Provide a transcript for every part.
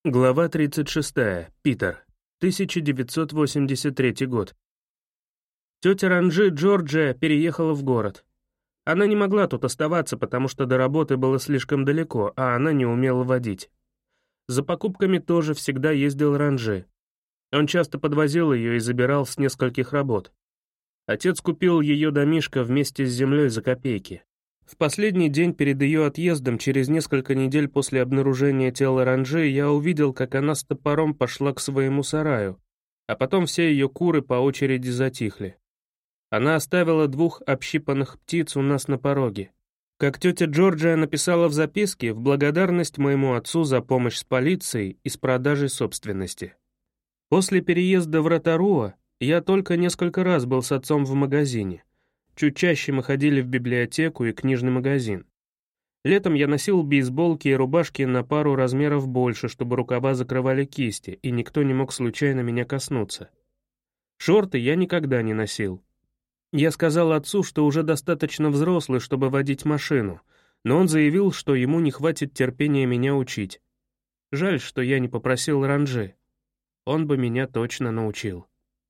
Глава 36. Питер. 1983 год. Тетя Ранжи, Джорджия, переехала в город. Она не могла тут оставаться, потому что до работы было слишком далеко, а она не умела водить. За покупками тоже всегда ездил Ранжи. Он часто подвозил ее и забирал с нескольких работ. Отец купил ее домишко вместе с землей за копейки. В последний день перед ее отъездом, через несколько недель после обнаружения тела Ранжи, я увидел, как она с топором пошла к своему сараю, а потом все ее куры по очереди затихли. Она оставила 2 общипанных птиц у нас на пороге. Как тетя Джорджия написала в записке, в благодарность моему отцу за помощь с полицией и с продажей собственности. После переезда в Ротаруа я только несколько раз был с отцом в магазине. Чуть чаще мы ходили в библиотеку и книжный магазин. Летом я носил бейсболки и рубашки на пару размеров больше, чтобы рукава закрывали кисти, и никто не мог случайно меня коснуться. Шорты я никогда не носил. Я сказал отцу, что уже достаточно взрослый, чтобы водить машину, но он заявил, что ему не хватит терпения меня учить. Жаль, что я не попросил Ранжи. Он бы меня точно научил.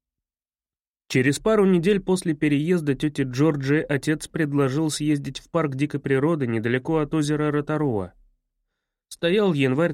Через пару недель после переезда тети Джорджи отец предложил съездить в парк дикой природы недалеко от озера Ротаруа. Стоял январь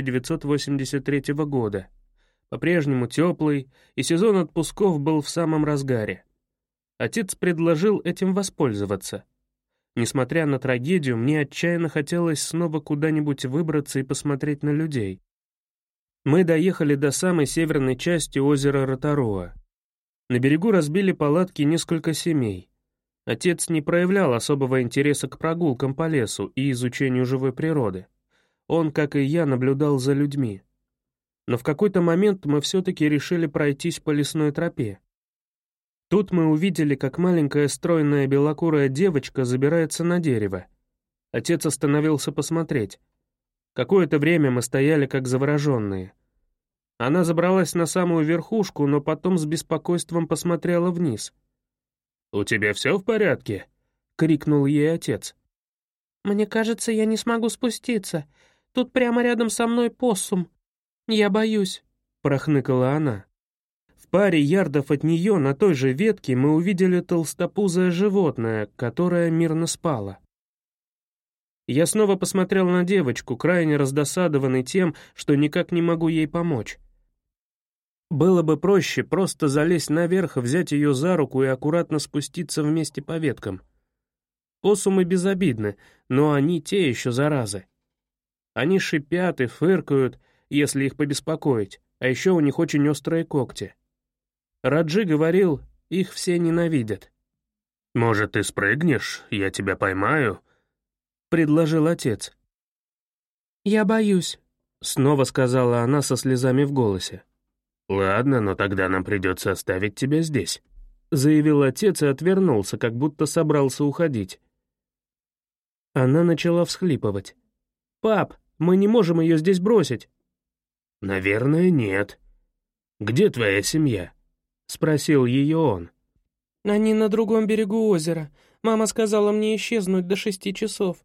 1983 года, по-прежнему теплый, и сезон отпусков был в самом разгаре. Отец предложил этим воспользоваться. Несмотря на трагедию, мне отчаянно хотелось снова куда-нибудь выбраться и посмотреть на людей. Мы доехали до самой северной части озера Ротаруа. На берегу разбили палатки несколько семей. Отец не проявлял особого интереса к прогулкам по лесу и изучению живой природы. Он, как и я, наблюдал за людьми. Но в какой-то момент мы все-таки решили пройтись по лесной тропе. Тут мы увидели, как маленькая стройная белокурая девочка забирается на дерево. Отец остановился посмотреть. Какое-то время мы стояли как завороженные. Она забралась на самую верхушку, но потом с беспокойством посмотрела вниз. «У тебя все в порядке?» — крикнул ей отец. «Мне кажется, я не смогу спуститься. Тут прямо рядом со мной поссум. Я боюсь», — прохныкала она. В паре ярдов от нее на той же ветке мы увидели толстопузое животное, которое мирно спало. Я снова посмотрел на девочку, крайне раздосадованный тем, что никак не могу ей помочь. Было бы проще просто залезть наверх, взять ее за руку и аккуратно спуститься вместе по веткам. Поссумы безобидны, но они те еще заразы. Они шипят и фыркают, если их побеспокоить, а еще у них очень острые когти. Раджи говорил, их все ненавидят. «Может, ты спрыгнешь, я тебя поймаю?» — предложил отец. «Я боюсь», — снова сказала она со слезами в голосе. «Ладно, но тогда нам придется оставить тебя здесь», — заявил отец и отвернулся, как будто собрался уходить. Она начала всхлипывать. «Пап, мы не можем ее здесь бросить». «Наверное, нет. Где твоя семья?» — спросил ее он. «Они на другом берегу озера. Мама сказала мне исчезнуть до 6 часов».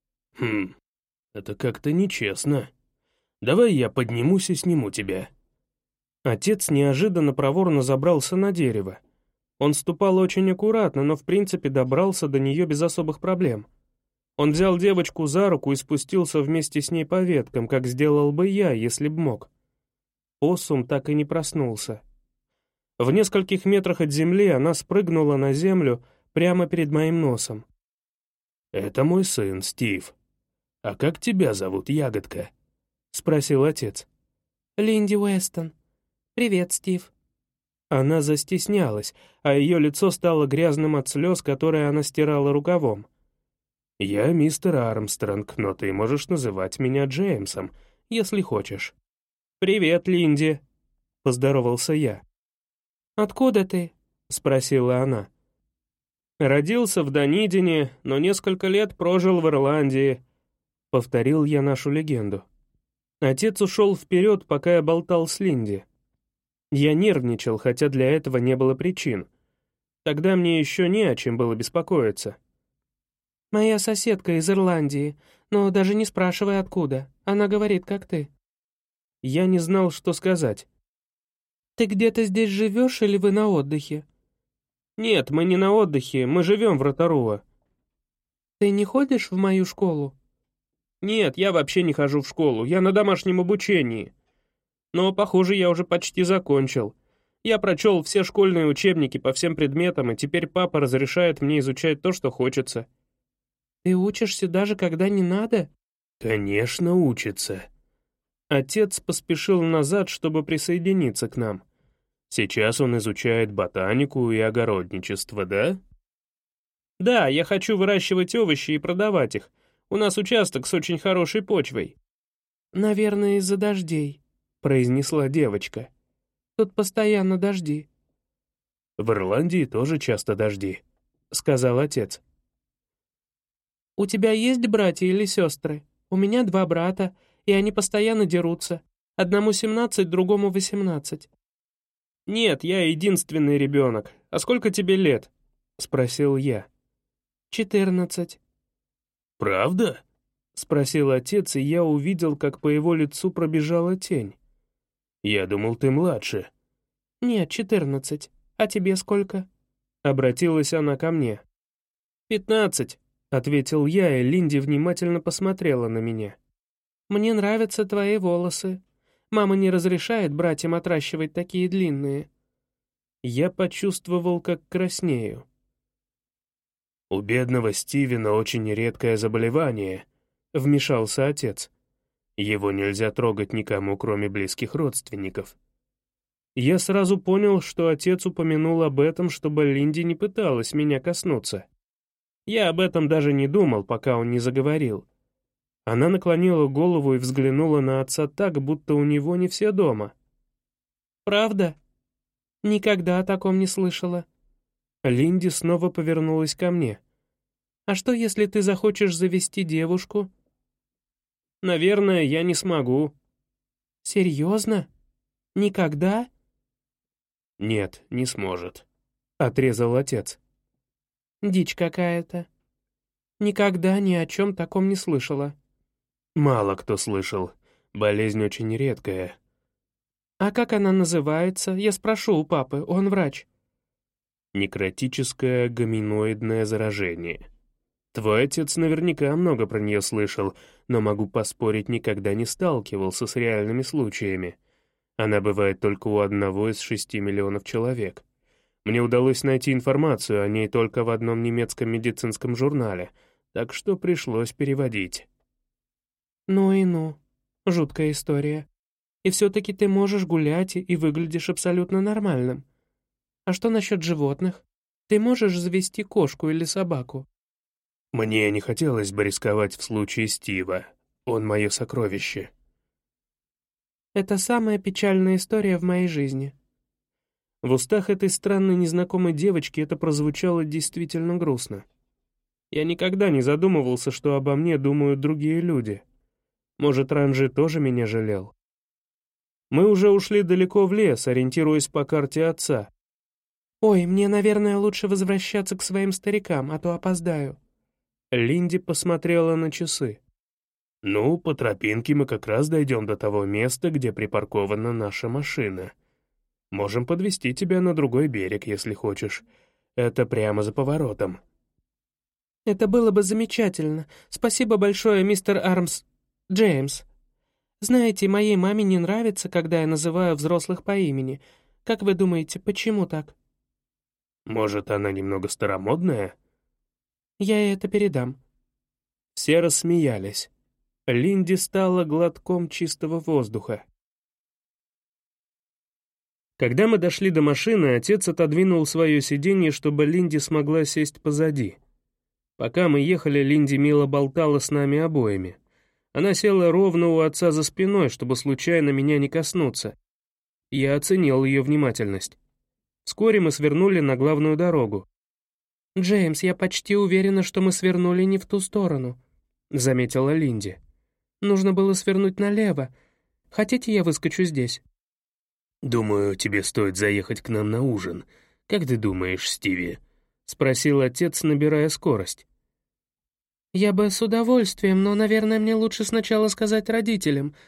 Это как-то нечестно. Давай я поднимусь и сниму тебя». Отец неожиданно проворно забрался на дерево. Он ступал очень аккуратно, но в принципе добрался до нее без особых проблем. Он взял девочку за руку и спустился вместе с ней по веткам, как сделал бы я, если б мог. Поссум так и не проснулся. В нескольких метрах от земли она спрыгнула на землю прямо перед моим носом. «Это мой сын, Стив. А как тебя зовут, ягодка?» — спросил отец. «Линди Уэстон. Привет, Стив». Она застеснялась, а ее лицо стало грязным от слез, которые она стирала рукавом. «Я мистер Армстронг, но ты можешь называть меня Джеймсом, если хочешь». «Привет, Линди», — поздоровался я. «Откуда ты?» — спросила она. «Родился в Данидине, но несколько лет прожил в Ирландии», — повторил я нашу легенду. Отец ушел вперед, пока я болтал с Линди. Я нервничал, хотя для этого не было причин. Тогда мне еще не о чем было беспокоиться. «Моя соседка из Ирландии, но даже не спрашивай откуда. Она говорит, как ты». Я не знал, что сказать. «Ты где-то здесь живешь или вы на отдыхе?» «Нет, мы не на отдыхе, мы живем в Роторуа». «Ты не ходишь в мою школу?» «Нет, я вообще не хожу в школу, я на домашнем обучении. Но, похоже, я уже почти закончил. Я прочел все школьные учебники по всем предметам, и теперь папа разрешает мне изучать то, что хочется». «Ты учишься даже когда не надо?» «Конечно, учится». Отец поспешил назад, чтобы присоединиться к нам. Сейчас он изучает ботанику и огородничество, да? Да, я хочу выращивать овощи и продавать их. У нас участок с очень хорошей почвой. «Наверное, из-за дождей», — произнесла девочка. «Тут постоянно дожди». В Ирландии тоже часто дожди, — сказал отец. «У тебя есть братья или сестры? У меня 2 брата, и они постоянно дерутся. Одному 17, другому 18. «Нет, я единственный ребенок. А сколько тебе лет?» — спросил я. 14. «Правда?» — спросил отец, и я увидел, как по его лицу пробежала тень. «Я думал, ты младше». «Нет, 14. А тебе сколько?» — обратилась она ко мне. 15, — ответил я, и Линди внимательно посмотрела на меня. «Мне нравятся твои волосы. Мама не разрешает братьям отращивать такие длинные». Я почувствовал, как краснею. «У бедного Стивена очень редкое заболевание», — вмешался отец. «Его нельзя трогать никому, кроме близких родственников». Я сразу понял, что отец упомянул об этом, чтобы Линди не пыталась меня коснуться. Я об этом даже не думал, пока он не заговорил. Она наклонила голову и взглянула на отца так, будто у него не все дома. «Правда? Никогда о таком не слышала». Линди снова повернулась ко мне. «А что, если ты захочешь завести девушку?» «Наверное, я не смогу». «Серьезно? Никогда?» «Нет, не сможет», — отрезал отец. «Дичь какая-то. Никогда ни о чем таком не слышала». «Мало кто слышал. Болезнь очень редкая». «А как она называется? Я спрошу у папы, он врач». «Некротическое гоминоидное заражение. Твой отец наверняка много про нее слышал, но, могу поспорить, никогда не сталкивался с реальными случаями. Она бывает только у 1 из 6 миллионов человек. Мне удалось найти информацию о ней только в одном немецком медицинском журнале, так что пришлось переводить». «Ну и ну. Жуткая история. И все-таки ты можешь гулять и выглядишь абсолютно нормальным. А что насчет животных? Ты можешь завести кошку или собаку?» «Мне не хотелось бы рисковать в случае Стива. Он мое сокровище». «Это самая печальная история в моей жизни». В устах этой странной незнакомой девочки это прозвучало действительно грустно. Я никогда не задумывался, что обо мне думают другие люди. Может, Ранжи тоже меня жалел? Мы уже ушли далеко в лес, ориентируясь по карте отца. «Ой, мне, наверное, лучше возвращаться к своим старикам, а то опоздаю». Линди посмотрела на часы. «Ну, по тропинке мы как раз дойдем до того места, где припаркована наша машина. Можем подвезти тебя на другой берег, если хочешь. Это прямо за поворотом». «Это было бы замечательно. Спасибо большое, мистер Джеймс. Знаете, моей маме не нравится, когда я называю взрослых по имени. Как вы думаете, почему так?» «Может, она немного старомодная?» «Я ей это передам». Все рассмеялись. Линди стала глотком чистого воздуха. Когда мы дошли до машины, отец отодвинул свое сиденье, чтобы Линди смогла сесть позади. Пока мы ехали, Линди мило болтала с нами обоими. Она села ровно у отца за спиной, чтобы случайно меня не коснуться. Я оценил ее внимательность. Вскоре мы свернули на главную дорогу. «Джеймс, я почти уверена, что мы свернули не в ту сторону», — заметила Линди. «Нужно было свернуть налево. Хотите, я выскочу здесь?» «Думаю, тебе стоит заехать к нам на ужин. Как ты думаешь, Стиви?» — спросил отец, набирая скорость. «Я бы с удовольствием, но, наверное, мне лучше сначала сказать родителям.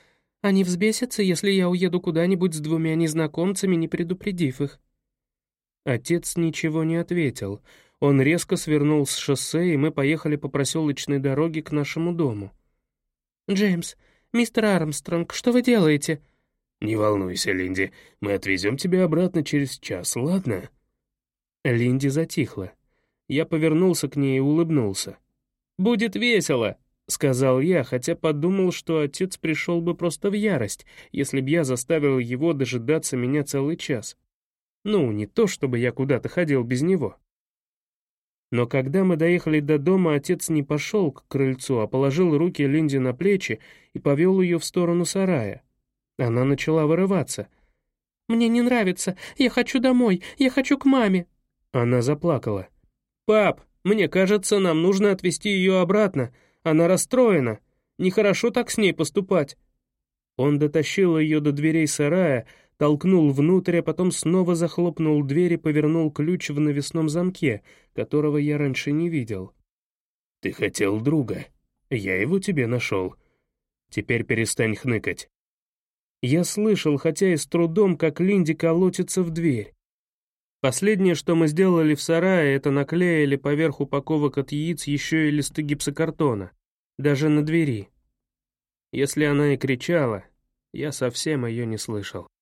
Они взбесятся, если я уеду куда-нибудь с двумя незнакомцами, не предупредив их». Отец ничего не ответил. Он резко свернул с шоссе, и мы поехали по проселочной дороге к нашему дому. «Джеймс, мистер Армстронг, что вы делаете?» «Не волнуйся, Линди, мы отвезем тебя обратно через час, ладно?» Линди затихла. Я повернулся к ней и улыбнулся. «Будет весело», — сказал я, хотя подумал, что отец пришел бы просто в ярость, если б я заставил его дожидаться меня целый час. Ну, не то, чтобы я куда-то ходил без него. Но когда мы доехали до дома, отец не пошел к крыльцу, а положил руки Линди на плечи и повел ее в сторону сарая. Она начала вырываться. «Мне не нравится, я хочу домой, я хочу к маме». Она заплакала. «Пап, мне кажется, нам нужно отвезти ее обратно. Она расстроена. Нехорошо так с ней поступать». Он дотащил ее до дверей сарая, толкнул внутрь, а потом снова захлопнул дверь и повернул ключ в навесном замке, которого я раньше не видел. «Ты хотел друга. Я его тебе нашел. Теперь перестань хныкать». Я слышал, хотя и с трудом, как Линди колотится в дверь. Последнее, что мы сделали в сарае, это наклеили поверх упаковок от яиц еще и листы гипсокартона, даже на двери. Если она и кричала, я совсем ее не слышал.